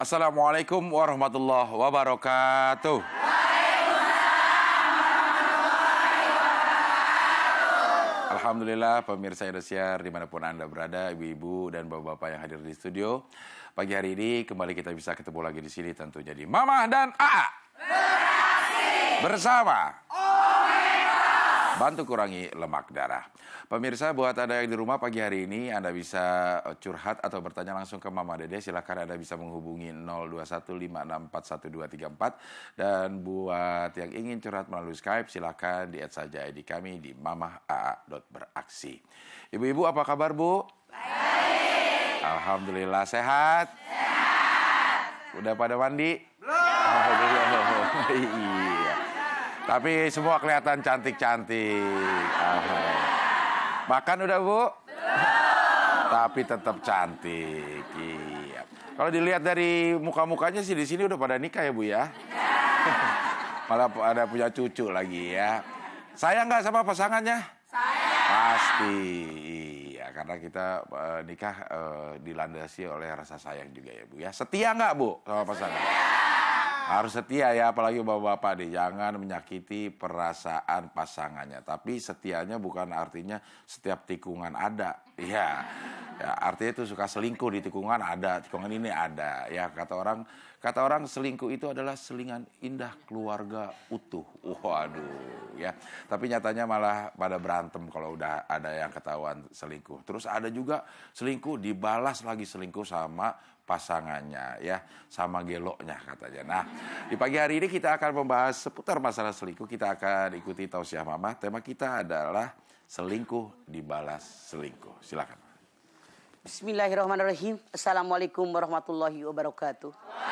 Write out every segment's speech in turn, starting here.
Assalamualaikum warahmatullahi wabarakatuh. Alhamdulillah pemirsa Indosiar dimanapun Anda berada, ibu-ibu dan bapak-bapak yang hadir di studio. Pagi hari ini kembali kita bisa ketemu lagi di sini tentunya di Mama dan AA. Bersama bantu kurangi lemak darah. Pemirsa, buat Anda yang di rumah pagi hari ini, Anda bisa curhat atau bertanya langsung ke Mama Dede. Silakan Anda bisa menghubungi 0215641234. Dan buat yang ingin curhat melalui Skype, silakan di-add saja ID kami di mamah.aa.beraksi. Ibu-ibu, apa kabar, Bu? Baik. Alhamdulillah, sehat? Sehat. Udah pada mandi? Belum. Alhamdulillah. Iya. Tapi semua kelihatan cantik-cantik. Makan udah, Bu? Belum. Tapi tetap cantik. Iya. Kalau dilihat dari muka-mukanya sih di sini udah pada nikah ya, Bu ya? Malah ada punya cucu lagi ya. Sayang nggak sama pasangannya? Sayang. Pasti. Iya, karena kita nikah dilandasi oleh rasa sayang juga ya, Bu ya. Setia nggak, Bu, sama pasangan? Harus setia ya, apalagi bapak-bapak nih. Jangan menyakiti perasaan pasangannya. Tapi setianya bukan artinya setiap tikungan ada. Iya, ya, artinya itu suka selingkuh di tikungan ada, tikungan ini ada. Ya, kata orang selingkuh itu adalah selingan indah keluarga utuh. Waduh, ya. Tapi nyatanya malah pada berantem kalau udah ada yang ketahuan selingkuh. Terus ada juga selingkuh dibalas lagi selingkuh sama pasangannya ya, sama geloknya katanya. Nah, di pagi hari ini kita akan membahas seputar masalah selingkuh. Kita akan ikuti tausiah Mama. Tema kita adalah selingkuh dibalas selingkuh. Silakan. Bismillahirrahmanirrahim. Assalamualaikum warahmatullahi wabarakatuh.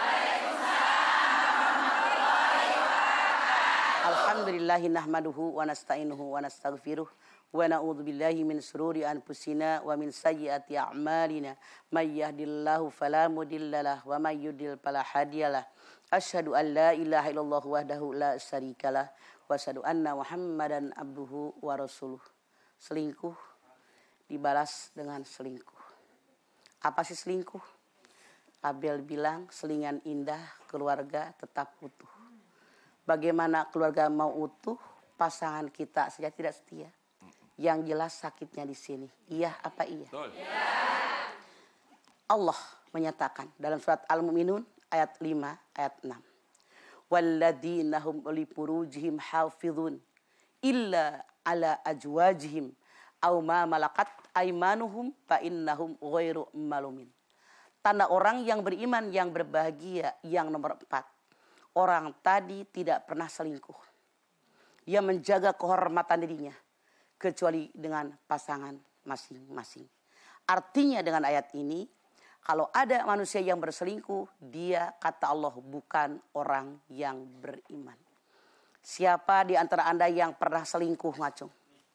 Alhamdulillahi nahmaduhu wa nasta'inuhu wa nastaghfiruh. Wa na'udzu billahi min sururi anfusina wa min sayyiati a'malina. May yahdihillahu fala mudhillalah wa may yudhlil fala hadiyalah. Asyhadu an la ilaha illallah wahdahu la syarikalah wa asyhadu anna Muhammadan abduhu wa rasuluh. Selingkuh dibalas dengan selingkuh. Apa sih selingkuh? Abel bilang selingan indah keluarga tetap utuh. Bagaimana keluarga mau utuh, pasangan kita saja tidak setia. Yang jelas sakitnya di sini. Iya apa iya? Ya. Allah menyatakan dalam surat Al-Mu'minun ayat 5 ayat 6. Walladzina hum li furujihim hafizun illa ala ajwajihim aw ma malakat aymanuhum fa innahum ghairu malumin. Tanda orang yang beriman yang berbahagia yang nomor 4. Orang tadi tidak pernah selingkuh. Ia menjaga kehormatan dirinya kecuali dengan pasangan masing-masing. Artinya dengan ayat ini, kalau ada manusia yang berselingkuh, dia kata Allah bukan orang yang beriman. Siapa di antara Anda yang pernah selingkuh, ngacung?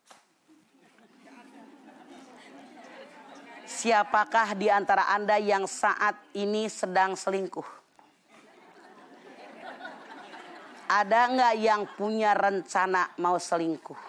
Siapakah di antara Anda yang saat ini sedang selingkuh? Ada nggak yang punya rencana mau selingkuh?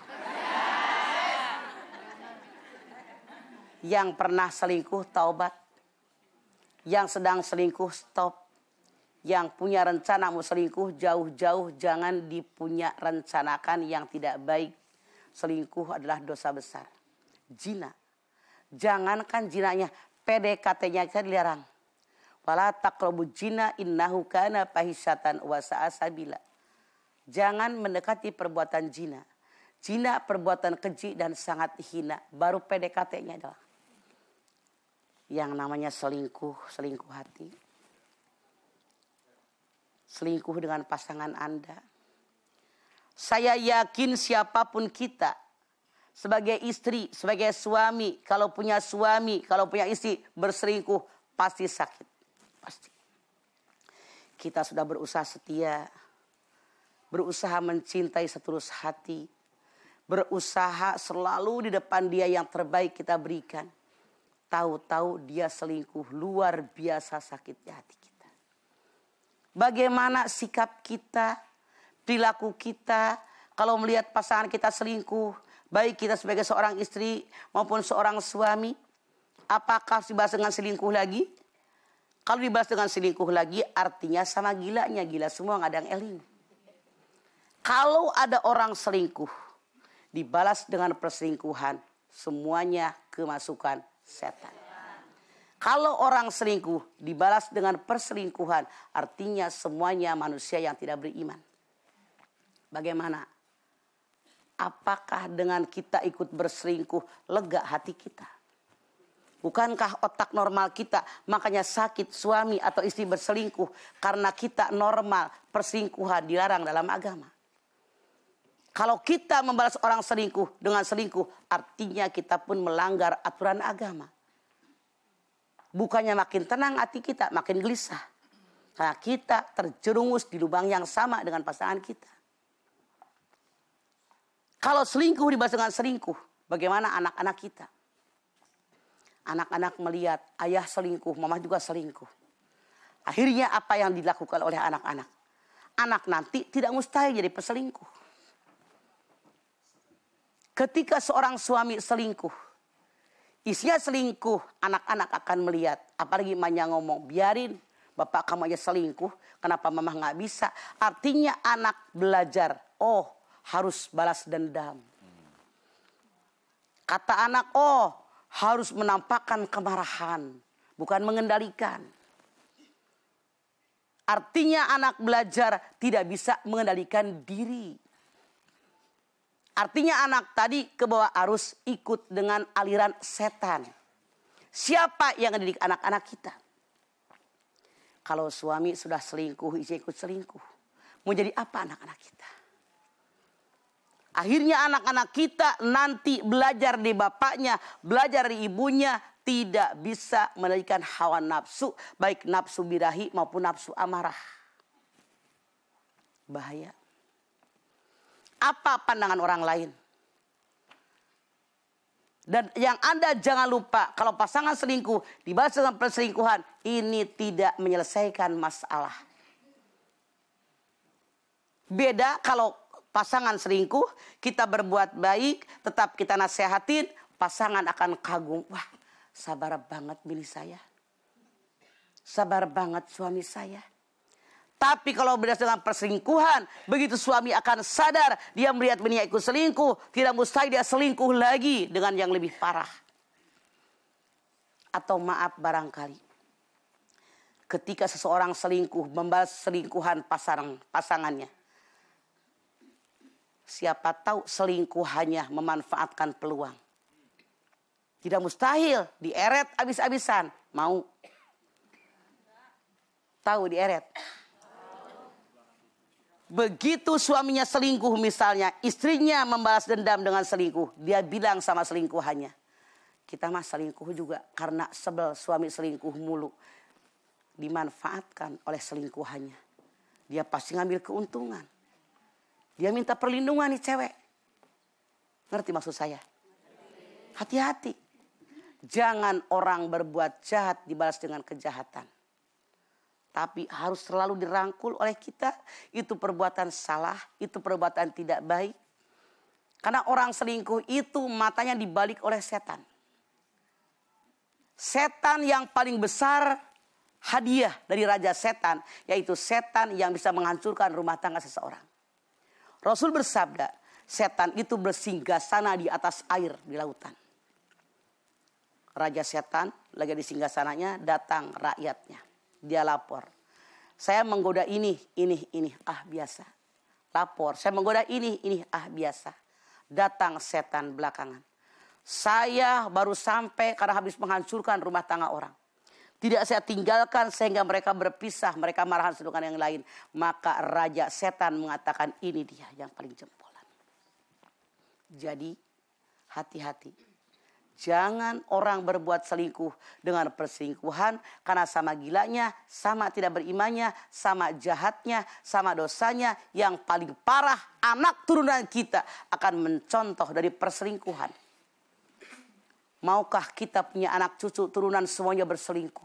Yang pernah selingkuh, taubat. Yang sedang selingkuh, stop. Yang punya rencana mau selingkuh, jauh-jauh jangan dipunya rencanakan yang tidak baik. Selingkuh adalah dosa besar. Zina. Jangankan zinanya, PDKT-nya kita dilarang. Wala taqrabuz zina innahu kana fahisyatan wa sa'a sabila. Jangan mendekati perbuatan zina. Zina perbuatan keji dan sangat hina. Baru PDKT-nya adalah yang namanya selingkuh hati. Selingkuh dengan pasangan Anda. Saya yakin siapapun kita, sebagai istri, sebagai suami, kalau punya suami, kalau punya istri berselingkuh, pasti sakit. Pasti. Kita sudah berusaha setia, berusaha mencintai setulus hati, berusaha selalu di depan dia yang terbaik kita berikan. Tahu-tahu dia selingkuh, luar biasa sakitnya hati kita. Bagaimana sikap kita, perilaku kita, kalau melihat pasangan kita selingkuh, baik kita sebagai seorang istri maupun seorang suami, apakah dibahas dengan selingkuh lagi? Kalau dibalas dengan selingkuh lagi, artinya sama gilanya. Gila semua, nggak ada yang eling. Kalau ada orang selingkuh, dibalas dengan perselingkuhan, semuanya kemasukan setan. Kalau orang selingkuh, dibalas dengan perselingkuhan, artinya semuanya manusia yang tidak beriman. Bagaimana? Apakah dengan kita ikut berselingkuh, lega hati kita? Bukankah otak normal kita makanya sakit suami atau istri berselingkuh karena kita normal, perselingkuhan dilarang dalam agama. Kalau kita membalas orang selingkuh dengan selingkuh, artinya kita pun melanggar aturan agama. Bukannya makin tenang hati kita, makin gelisah. Karena kita terjerumus di lubang yang sama dengan pasangan kita. Kalau selingkuh dibalas dengan selingkuh, bagaimana anak-anak kita? Anak-anak melihat ayah selingkuh, mama juga selingkuh. Akhirnya apa yang dilakukan oleh anak-anak? Anak nanti tidak mustahil jadi peselingkuh. Ketika seorang suami selingkuh, istrinya selingkuh, anak-anak akan melihat. Apalagi emaknya ngomong, biarin bapak kamu aja selingkuh, kenapa mama nggak bisa? Artinya anak belajar, oh harus balas dendam. Kata anak, oh harus menampakkan kemarahan, bukan mengendalikan. Artinya anak belajar tidak bisa mengendalikan diri. Artinya anak tadi ke bawah arus ikut dengan aliran setan. Siapa yang mendidik anak-anak kita? Kalau suami sudah selingkuh, istri ikut selingkuh, mau jadi apa anak-anak kita? Akhirnya anak-anak kita nanti belajar di bapaknya, belajar di ibunya, tidak bisa mengendalikan hawa nafsu, baik nafsu birahi maupun nafsu amarah. Bahaya. Apa pandangan orang lain? Dan yang Anda jangan lupa, kalau pasangan selingkuh dibalas dengan perselingkuhan, ini tidak menyelesaikan masalah. Beda kalau pasangan selingkuh, kita berbuat baik, tetap kita nasihatin, pasangan akan kagum. Wah, sabar banget bini saya. Sabar banget suami saya. Tapi kalau berdasarkan dengan perselingkuhan, begitu suami akan sadar, dia melihat bininya ikut selingkuh, tidak mustahil dia selingkuh lagi dengan yang lebih parah. Atau maaf barangkali, ketika seseorang selingkuh, membalas selingkuhan pasangannya, siapa tahu selingkuhannya memanfaatkan peluang. Tidak mustahil dieret habis-habisan. Mau? Tahu dieret? Begitu suaminya selingkuh misalnya, istrinya membalas dendam dengan selingkuh. Dia bilang sama selingkuhannya, kita mah selingkuh juga karena sebel suami selingkuh mulu. Dimanfaatkan oleh selingkuhannya. Dia pasti ngambil keuntungan. Dia minta perlindungan nih cewek. Ngerti maksud saya? Hati-hati. Jangan orang berbuat jahat dibalas dengan kejahatan. Tapi harus selalu dirangkul oleh kita. Itu perbuatan salah, itu perbuatan tidak baik. Karena orang selingkuh itu matanya dibalik oleh setan. Setan yang paling besar hadiah dari raja setan, yaitu setan yang bisa menghancurkan rumah tangga seseorang. Rasul bersabda, setan itu bersinggasana di atas air di lautan. Raja setan lagi di singgasananya, datang rakyatnya. Dia lapor. Saya menggoda ini. Ah biasa. Lapor. Saya menggoda ini. Ah biasa. Datang setan belakangan. Saya baru sampai karena habis menghancurkan rumah tangga orang. Tidak saya tinggalkan sehingga mereka berpisah. Mereka marahan satu dengan yang lain. Maka raja setan mengatakan ini dia yang paling jempolan. Jadi hati-hati. Jangan orang berbuat selingkuh dengan perselingkuhan. Karena sama gilanya, sama tidak berimannya, sama jahatnya, sama dosanya. Yang paling parah anak turunan kita akan mencontoh dari perselingkuhan. Maukah kita punya anak cucu turunan semuanya berselingkuh?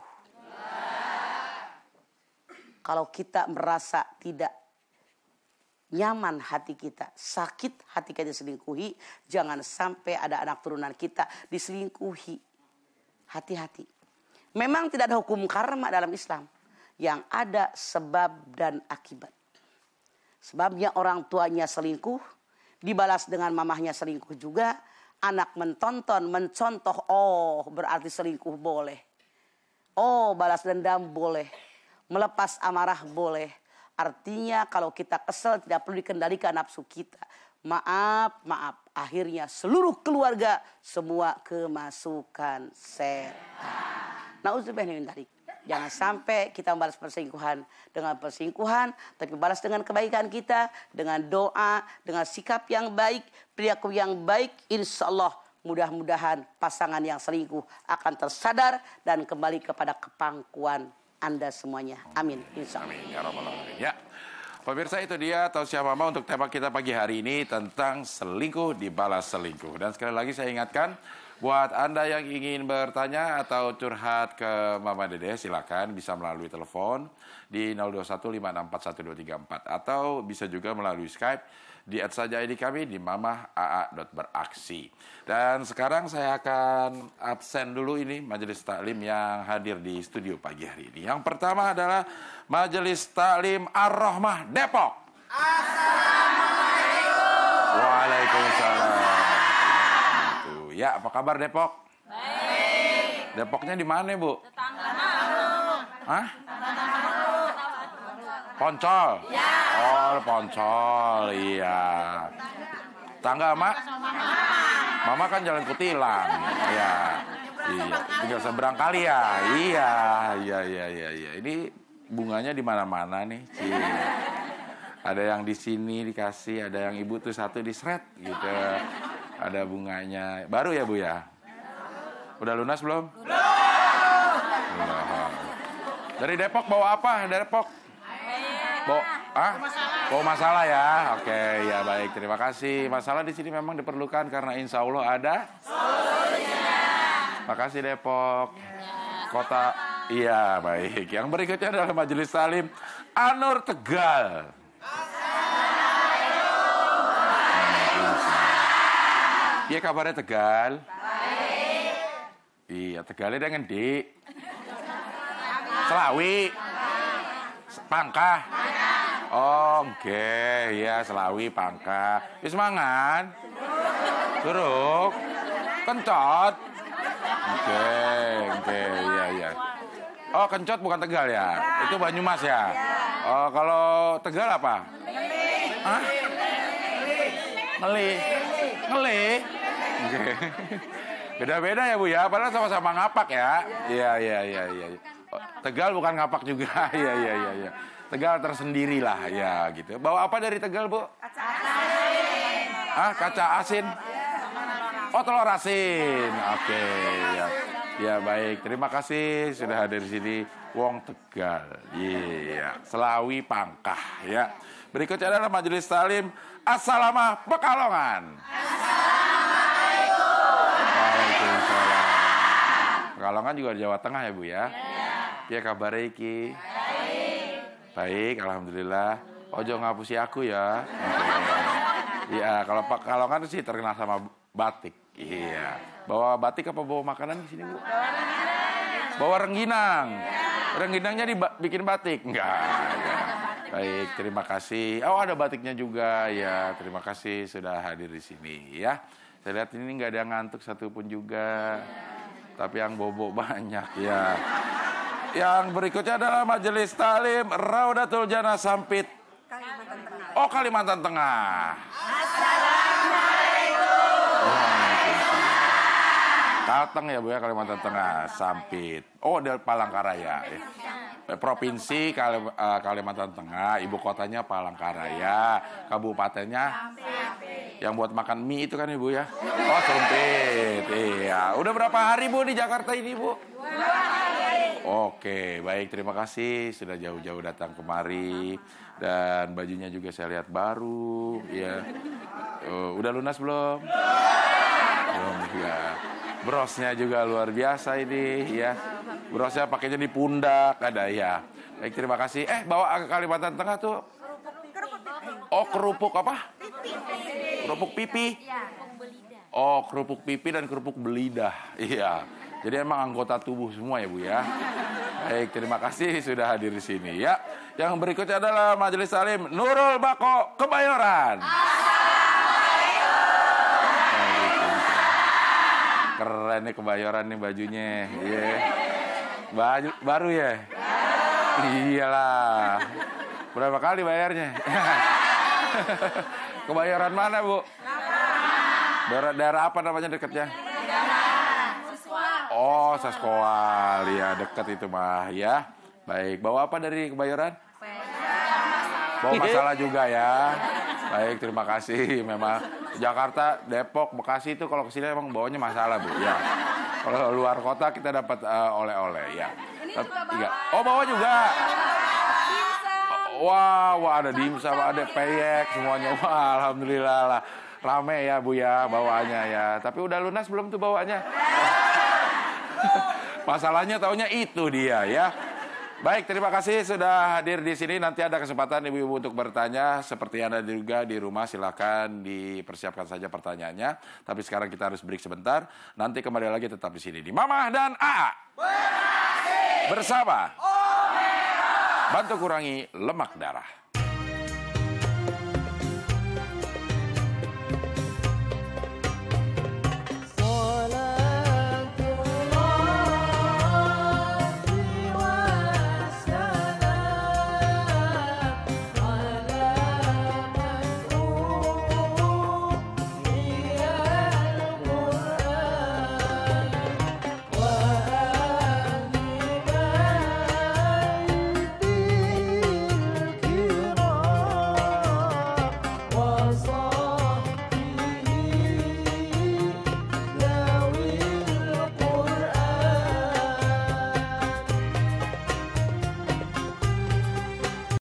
Kalau kita merasa tidak nyaman hati kita, sakit hati kita diselingkuhi, jangan sampai ada anak turunan kita diselingkuhi. Hati-hati. Memang tidak ada hukum karma dalam Islam. Yang ada sebab dan akibat. Sebabnya orang tuanya selingkuh, dibalas dengan mamahnya selingkuh juga. Anak mencontoh, oh berarti selingkuh boleh. Oh balas dendam boleh. Melepas amarah boleh. Artinya kalau kita kesel tidak perlu dikendalikan nafsu kita. Maaf. Akhirnya seluruh keluarga semua kemasukan setan. Nauzubillah min dzalik. Jangan sampai kita membalas perselingkuhan dengan perselingkuhan, tapi balas dengan kebaikan kita, dengan doa, dengan sikap yang baik, perilaku yang baik. Insya Allah mudah-mudahan pasangan yang selingkuh akan tersadar dan kembali kepada kepangkuan Anda semuanya. Amin. Insya Allah. Amin. Ya Rabbal Alamin. Ya. Pemirsa, itu dia tausiah mama untuk tema kita pagi hari ini tentang selingkuh dibalas selingkuh. Dan sekali lagi saya ingatkan, buat Anda yang ingin bertanya atau curhat ke Mama Dede, silakan bisa melalui telepon di 0215641234 atau bisa juga melalui Skype di @saja.id kami di mamah.aa.beraksi. Dan sekarang saya akan absen dulu ini majelis taklim yang hadir di studio pagi hari ini. Yang pertama adalah Majelis Taklim Ar-Rahmah Depok. Assalamualaikum. Waalaikumsalam. Ya, apa kabar Depok? Baik. Depoknya di mana, Bu? Tetangga Maruk. Hah? Poncol? Ya. Oh, Poncol, iya. Tangga Mak? Mama kan Jalan Kutilang. Iya. Iya, tinggal seberang kali ya. Iya. Ini bunganya di mana-mana nih, Ci. Ada yang di sini dikasih, ada yang ibu tuh satu disret gitu. Ada bunganya. Baru ya, Bu ya? Udah lunas belum? Belum. Dari Depok bawa apa? Dari Depok? Bawa masalah ya. Oke, ya baik. Terima kasih. Masalah di sini memang diperlukan karena insya Allah ada solusinya. Makasih Depok. Kota. Iya, baik. Yang berikutnya adalah Majelis Taklim An-Nur Tegal. Iya, kabarnya Tegal? Baik. Iya, Tegalnya dengan di Selawi. Pangkah. Oh, oke. Ya, Selawi, Pangkah. Wis mangan? Curug. Kencot. Oke, iya. Oh, Kencot bukan Tegal ya? Itu Banyumas ya? Oh, kalau Tegal apa? Hah? Ngeli. Oke. Beda-beda ya, Bu ya. Padahal sama-sama ngapak ya. Iya. Oh, Tegal bukan ngapak juga. Iya. Tegal tersendiri lah ya gitu. Bawa apa dari Tegal, Bu? Kaca asin. Kaca asin. Oh, telur asin. Oke, ya. Ya baik. Terima kasih sudah hadir di sini. Wong Tegal. Iya. Selawi Pangkah ya. Berikutnya adalah Majelis Taklim As-Salamah Pekalongan. Waalaikumsalam. Pekalongan juga di Jawa Tengah ya, Bu ya? Iya. Kabar iki? Baik, alhamdulillah. Ojo ngapusi aku ya. Iya, kalau Pekalongan sih terkenal sama batik. Iya. Bawa batik apa bawa makanan di sini, Bu? Bawa rengginang. Rengginangnya dibikin batik? Enggak. Baik, terima kasih. Oh, ada batiknya juga ya. Terima kasih sudah hadir di sini ya. Saya lihat ini nggak ada yang ngantuk satupun juga. Tapi yang bobo banyak ya. Yang berikutnya adalah Majelis Taklim Raudatul Jannah Sampit. Kalimantan Tengah. Oh, Kalimantan Tengah. Assalamualaikum. Datang ya, Bu ya, Kalimantan Tengah, Sampit. Oh, dari Palangkaraya. Provinsi Kalimantan Tengah, ibu kotanya Palangkaraya, kabupatennya yang buat makan mie itu kan Ibu ya. Oh, Sampit. Iya. Udah berapa hari, Bu, di Jakarta ini, Bu? 2 hari. Oke, baik, terima kasih sudah jauh-jauh datang kemari dan bajunya juga saya lihat baru, ya. Udah lunas belum? Belum ya. Brosnya juga luar biasa ini, ya. Brosnya pakainya di pundak, ada ya. Baik, terima kasih. Bawa ke Kalimantan Tengah tuh. Oh, kerupuk apa? Kerupuk pipi. Oh, kerupuk pipi dan kerupuk belidah. Iya. Jadi emang anggota tubuh semua ya Bu ya. Baik, terima kasih sudah hadir di sini ya. Yang berikutnya adalah Majelis Taklim Nurul Bako Kebayoran. Keren nih Kebayoran nih bajunya. Iya. Baju baru ya? Iyalah. Berapa kali bayarnya? Kebayoran mana, Bu? Daerah apa namanya dekatnya? Oh, Saskoal. Ya, dekat itu mah ya. Baik, bawa apa dari Kebayoran? Bawa masalah juga ya. Baik, terima kasih. Memang Jakarta, Depok, Bekasi itu kalau kesini emang bawanya masalah, Bu. Ya. Kalau luar kota kita dapat oleh-oleh ya. Oh, bawa juga. Wah, ada dimsum, ada peyek semuanya. Wah, alhamdulillah lah. Rame ya Bu ya bawaannya ya. Tapi udah lunas belum tuh bawaannya? Masalahnya taunya itu dia ya. Baik, terima kasih sudah hadir di sini. Nanti ada kesempatan ibu-ibu untuk bertanya. Seperti Anda juga di rumah, silakan dipersiapkan saja pertanyaannya. Tapi sekarang kita harus break sebentar. Nanti kembali lagi tetap di sini di Mamah dan AA. Bersama bantu kurangi lemak darah.